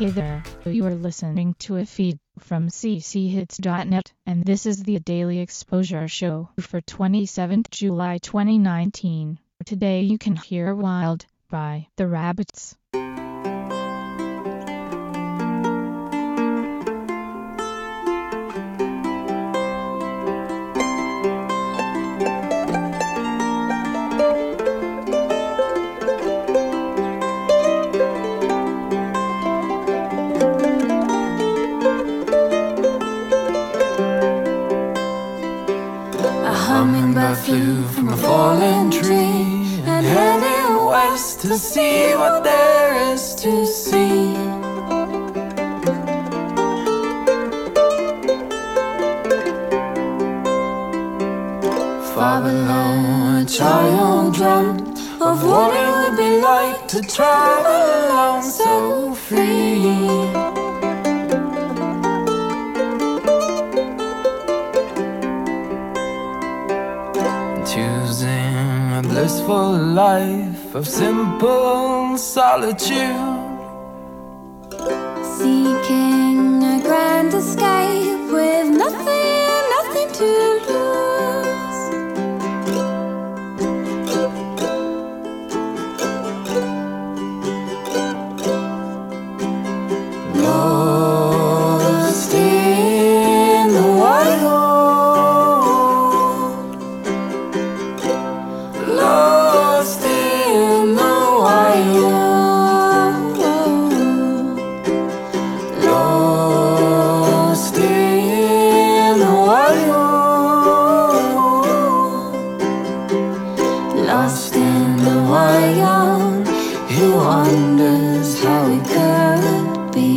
Hey there, you are listening to a feed from cchits.net, and this is the Daily Exposure Show for 27th July 2019. Today you can hear Wild by The Rabbits. Hummingbird flew from a fallen tree and headed west to see what there is to see. Far below, a child dreamt of what it would be like to travel alone so free. Choosing a blissful life of simple solitude, seeking a grand escape with nothing to lose. Lost in the wild, lost in the wild, lost in the wild, lost in the wild. He wonders how it could be.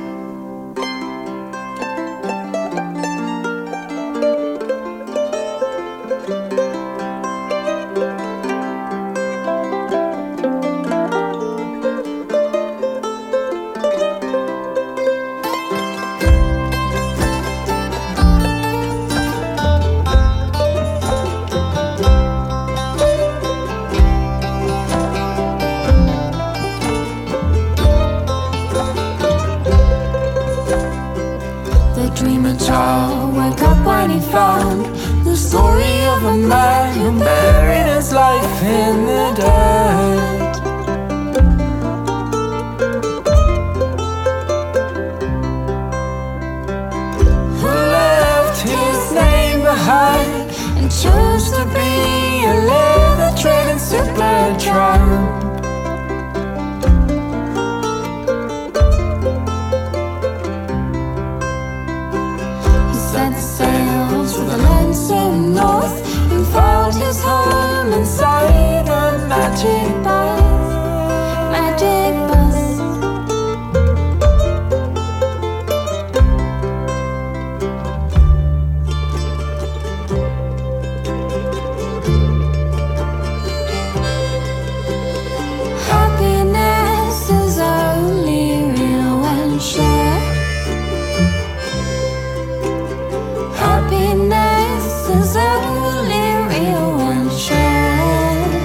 The dreamer child woke up when he found the story of a man who buried his life in the dirt. Who left his name behind and chose to be a leather trading super tramp. Set sails for the land so north and found his home inside a magic bus, magic bus. Happiness is only real when shared. Happiness is only real when shared.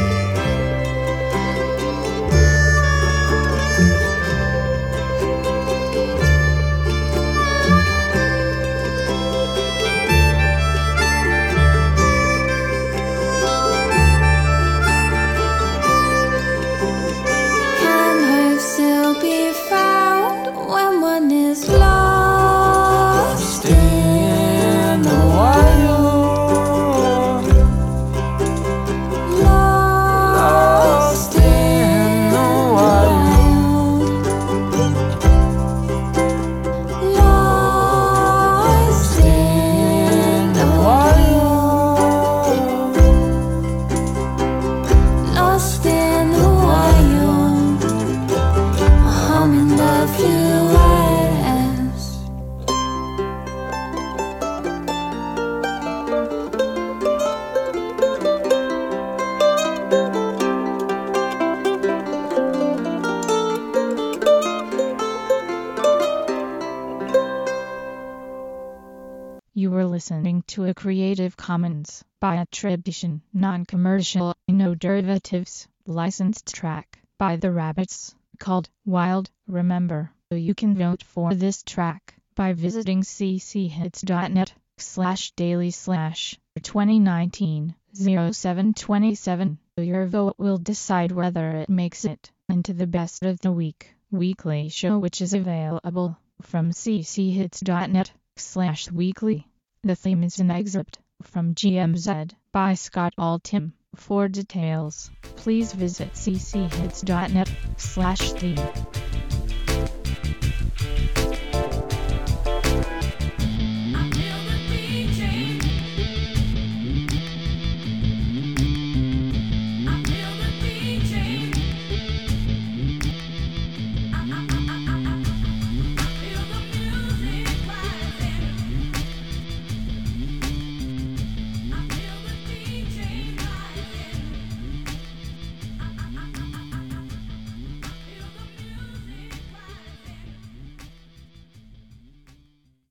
Can hope still be found when one is lost in the wild, lost in the wild, lost in the wild, lost in the wild. A hummingbird flew west. You were listening to a Creative Commons by attribution, non-commercial, no derivatives, licensed track by The Rabbits, called Wild. Remember, You can vote for this track by visiting cchits.net/daily/2019-07-27. Your vote will decide whether it makes it into the best of the week weekly show, which is available from cchits.net/weekly. The theme is an excerpt from GMZ by Scott Altham. For details, please visit cchits.net/theme.